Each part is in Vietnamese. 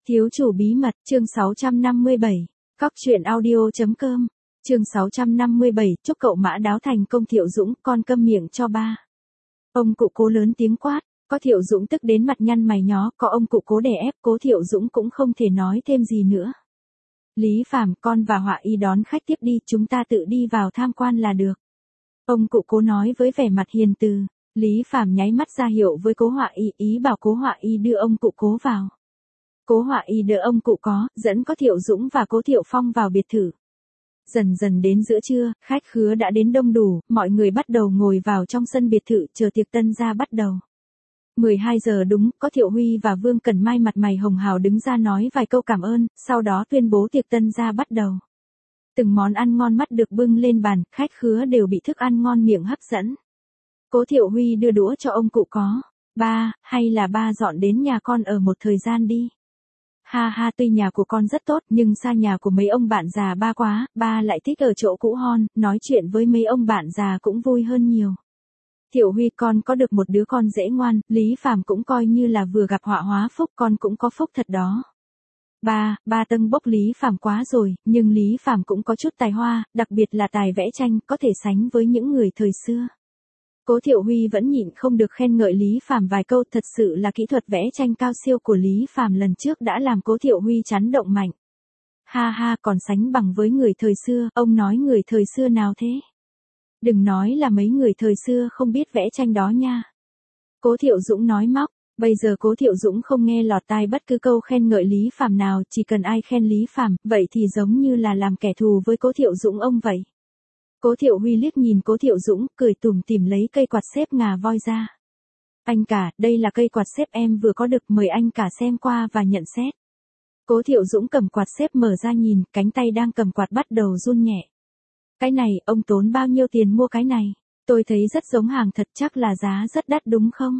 Thiếu chủ bí mật, chương 657. Cóc truyện audio.com. Chương 657, chúc cậu mã đáo thành công. Thiệu Dũng, con câm miệng cho ba. Ông cụ Cố lớn tiếng quát, có Thiệu Dũng tức đến mặt nhăn mày nhó, có ông cụ Cố đè ép, Cố Thiệu Dũng cũng không thể nói thêm gì nữa. Lý Phàm, con và Họa Y đón khách tiếp đi, chúng ta tự đi vào tham quan là được. Ông cụ Cố nói với vẻ mặt hiền từ. Lý Phàm nháy mắt ra hiệu với Cố Họa Y, ý bảo Cố Họa Y đưa ông cụ Cố vào. Cố Họa Y đỡ ông cụ Có, dẫn có Thiệu Dũng và Cố Thiệu Phong vào biệt thự. Dần dần đến giữa trưa, khách khứa đã đến đông đủ, mọi người bắt đầu ngồi vào trong sân biệt thự chờ tiệc tân gia bắt đầu. 12 giờ đúng, có Thiệu Huy và Vương Cẩn Mai mặt mày hồng hào đứng ra nói vài câu cảm ơn, sau đó tuyên bố tiệc tân gia bắt đầu. Từng món ăn ngon mắt được bưng lên bàn, khách khứa đều bị thức ăn ngon miệng hấp dẫn. Cố Thiệu Huy đưa đũa cho ông cụ Có. Ba, hay là ba dọn đến nhà con ở một thời gian đi. Ha ha, tuy nhà của con rất tốt nhưng xa nhà của mấy ông bạn già ba quá, ba lại thích ở chỗ cũ hon, nói chuyện với mấy ông bạn già cũng vui hơn nhiều. Thiệu Huy, con có được một đứa con dễ ngoan, Lý Phàm cũng coi như là vừa gặp họa hóa phúc, con cũng có phúc thật đó. Ba tâng bốc Lý Phàm quá rồi, nhưng Lý Phàm cũng có chút tài hoa, đặc biệt là tài vẽ tranh, có thể sánh với những người thời xưa. Cố Thiệu Huy vẫn nhịn không được khen ngợi Lý Phàm vài câu, thật sự là kỹ thuật vẽ tranh cao siêu của Lý Phàm lần trước đã làm Cố Thiệu Huy chấn động mạnh. Ha ha, còn sánh bằng với người thời xưa, ông nói người thời xưa nào thế? Đừng nói là mấy người thời xưa không biết vẽ tranh đó nha. Cố Thiệu Dũng nói móc, bây giờ Cố Thiệu Dũng không nghe lọt tai bất cứ câu khen ngợi Lý Phàm nào, chỉ cần ai khen Lý Phàm, vậy thì giống như là làm kẻ thù với Cố Thiệu Dũng ông vậy. Cố Thiệu Huy liếc nhìn Cố Thiệu Dũng, cười tủm tỉm lấy cây quạt xếp ngà voi ra. Anh cả, đây là cây quạt xếp em vừa có được, mời anh cả xem qua và nhận xét. Cố Thiệu Dũng cầm quạt xếp mở ra nhìn, cánh tay đang cầm quạt bắt đầu run nhẹ. Cái này, ông tốn bao nhiêu tiền mua cái này? Tôi thấy rất giống hàng thật, chắc là giá rất đắt đúng không?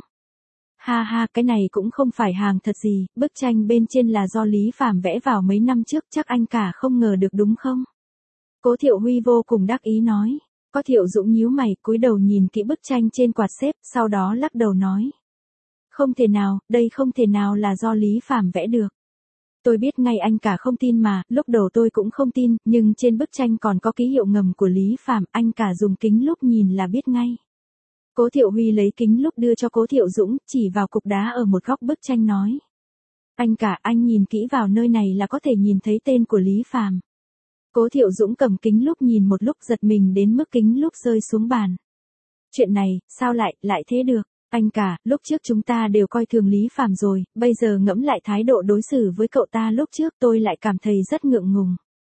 Ha ha, cái này cũng không phải hàng thật gì, bức tranh bên trên là do Lý Phàm vẽ vào mấy năm trước, chắc anh cả không ngờ được đúng không? Cố Thiệu Huy vô cùng đắc ý nói. Có Thiệu Dũng nhíu mày, cúi đầu nhìn kỹ bức tranh trên quạt xếp, sau đó lắc đầu nói. Không thể nào, đây không thể nào là do Lý Phàm vẽ được. Tôi biết ngay anh cả không tin mà, lúc đầu tôi cũng không tin, nhưng trên bức tranh còn có ký hiệu ngầm của Lý Phàm, anh cả dùng kính lúp nhìn là biết ngay. Cố Thiệu Huy lấy kính lúp đưa cho Cố Thiệu Dũng, chỉ vào cục đá ở một góc bức tranh nói. Anh cả, anh nhìn kỹ vào nơi này là có thể nhìn thấy tên của Lý Phàm. Cố Thiệu Dũng cầm kính lúp nhìn một lúc giật mình đến mức kính lúp rơi xuống bàn. Chuyện này, sao lại thế được? Anh cả, lúc trước chúng ta đều coi thường Lý Phàm rồi, bây giờ ngẫm lại thái độ đối xử với cậu ta lúc trước tôi lại cảm thấy rất ngượng ngùng.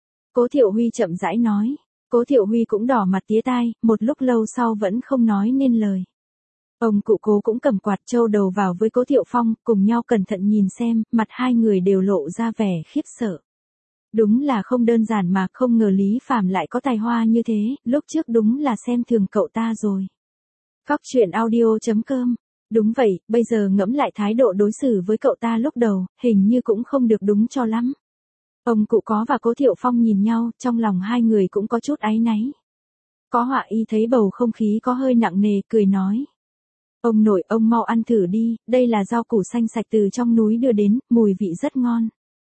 Cố Thiệu Huy chậm rãi nói. Cố Thiệu Huy cũng đỏ mặt tía tai, một lúc lâu sau vẫn không nói nên lời. Ông cụ Cố cũng cầm quạt trâu đầu vào với Cố Thiệu Phong, cùng nhau cẩn thận nhìn xem, mặt hai người đều lộ ra vẻ khiếp sợ. Đúng là không đơn giản mà, không ngờ Lý Phàm lại có tài hoa như thế, lúc trước đúng là xem thường cậu ta rồi. Cóc truyện audio.com. Đúng vậy, bây giờ ngẫm lại thái độ đối xử với cậu ta lúc đầu, hình như cũng không được đúng cho lắm. Ông cụ Có và Cố Thiệu Phong nhìn nhau, trong lòng hai người cũng có chút áy náy. Có Họa Y thấy bầu không khí có hơi nặng nề, cười nói. Ông nội, ông mau ăn thử đi, đây là rau củ xanh sạch từ trong núi đưa đến, mùi vị rất ngon.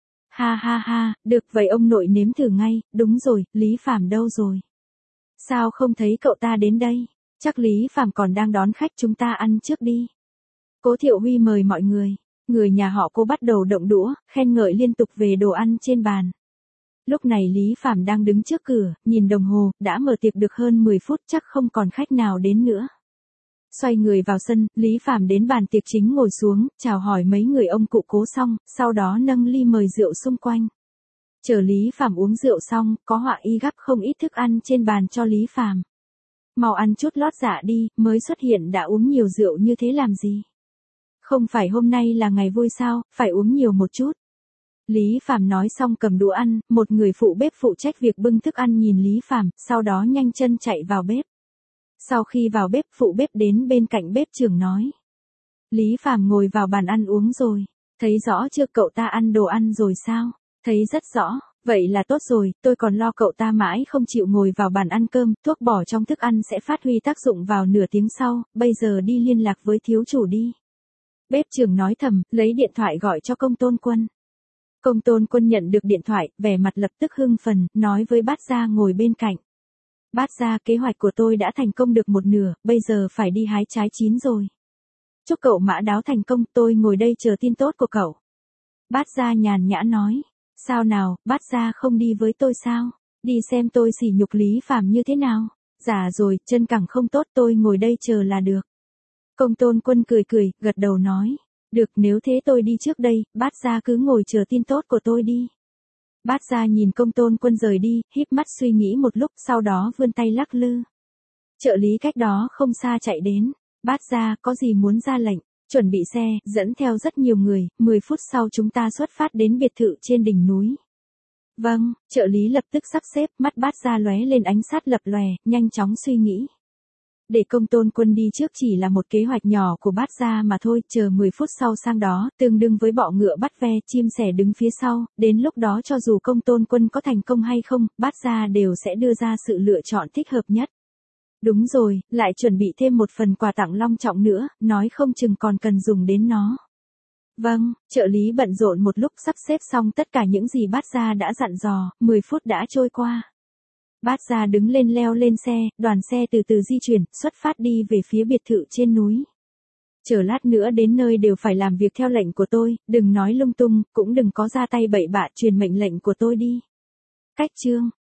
Ha ha ha, được vậy ông nội nếm thử ngay, đúng rồi, Lý Phàm đâu rồi? Sao không thấy cậu ta đến đây? Chắc Lý Phàm còn đang đón khách, chúng ta ăn trước đi. Cố Thiệu Huy mời mọi người nhà họ Cố bắt đầu động đũa, khen ngợi liên tục về đồ ăn trên bàn. Lúc này Lý Phàm đang đứng trước cửa, nhìn đồng hồ, đã mở tiệc được hơn 10 phút chắc không còn khách nào đến nữa. Xoay người vào sân, Lý Phàm đến bàn tiệc chính ngồi xuống, chào hỏi mấy người ông cụ Cố xong, sau đó nâng ly mời rượu xung quanh. Chờ Lý Phàm uống rượu xong, có Họa Y gắp không ít thức ăn trên bàn cho Lý Phàm. Mau ăn chút lót dạ đi, mới xuất hiện đã uống nhiều rượu như thế làm gì? Không phải hôm nay là ngày vui sao, phải uống nhiều một chút. Lý Phàm nói xong cầm đũa ăn, một người phụ bếp phụ trách việc bưng thức ăn nhìn Lý Phàm, sau đó nhanh chân chạy vào bếp. Sau khi vào bếp, phụ bếp đến bên cạnh bếp trưởng nói. Lý Phàm ngồi vào bàn ăn uống rồi. Thấy rõ chưa, cậu ta ăn đồ ăn rồi sao? Thấy rất rõ, vậy là tốt rồi, tôi còn lo cậu ta mãi không chịu ngồi vào bàn ăn cơm, thuốc bỏ trong thức ăn sẽ phát huy tác dụng vào nửa tiếng sau, bây giờ đi liên lạc với thiếu chủ đi. Bếp trưởng nói thầm, lấy điện thoại gọi cho Công Tôn Quân. Công Tôn Quân nhận được điện thoại, vẻ mặt lập tức hưng phấn, nói với Bát Gia ngồi bên cạnh. Bát Gia, kế hoạch của tôi đã thành công được một nửa, bây giờ phải đi hái trái chín rồi. Chúc cậu mã đáo thành công, tôi ngồi đây chờ tin tốt của cậu. Bát Gia nhàn nhã nói. Sao nào, Bát Gia không đi với tôi sao? Đi xem tôi sỉ nhục Lý Phàm như thế nào? Dạ rồi, chân cẳng không tốt, tôi ngồi đây chờ là được. Công Tôn Quân cười cười, gật đầu nói. Được, nếu thế tôi đi trước đây, Bát Gia cứ ngồi chờ tin tốt của tôi đi. Bát Gia nhìn Công Tôn Quân rời đi, híp mắt suy nghĩ một lúc, sau đó vươn tay lắc lư. Trợ lý cách đó không xa chạy đến. Bát Gia, có gì muốn ra lệnh? Chuẩn bị xe, dẫn theo rất nhiều người, 10 phút sau chúng ta xuất phát đến biệt thự trên đỉnh núi. Vâng, trợ lý lập tức sắp xếp, mắt Bát Gia lóe lên ánh sát lập lòe, nhanh chóng suy nghĩ. Để Công Tôn Quân đi trước chỉ là một kế hoạch nhỏ của Bát Gia mà thôi, chờ 10 phút sau sang đó, tương đương với bọ ngựa bắt ve, chim sẻ đứng phía sau, đến lúc đó cho dù Công Tôn Quân có thành công hay không, Bát Gia đều sẽ đưa ra sự lựa chọn thích hợp nhất. Đúng rồi, lại chuẩn bị thêm một phần quà tặng long trọng nữa, nói không chừng còn cần dùng đến nó. Vâng, trợ lý bận rộn một lúc sắp xếp xong tất cả những gì Bát Gia đã dặn dò, 10 phút đã trôi qua. Bát Gia đứng lên leo lên xe, đoàn xe từ từ di chuyển, xuất phát đi về phía biệt thự trên núi. Chờ lát nữa đến nơi đều phải làm việc theo lệnh của tôi, đừng nói lung tung, cũng đừng có ra tay bậy bạ, truyền mệnh lệnh của tôi đi. Cách chương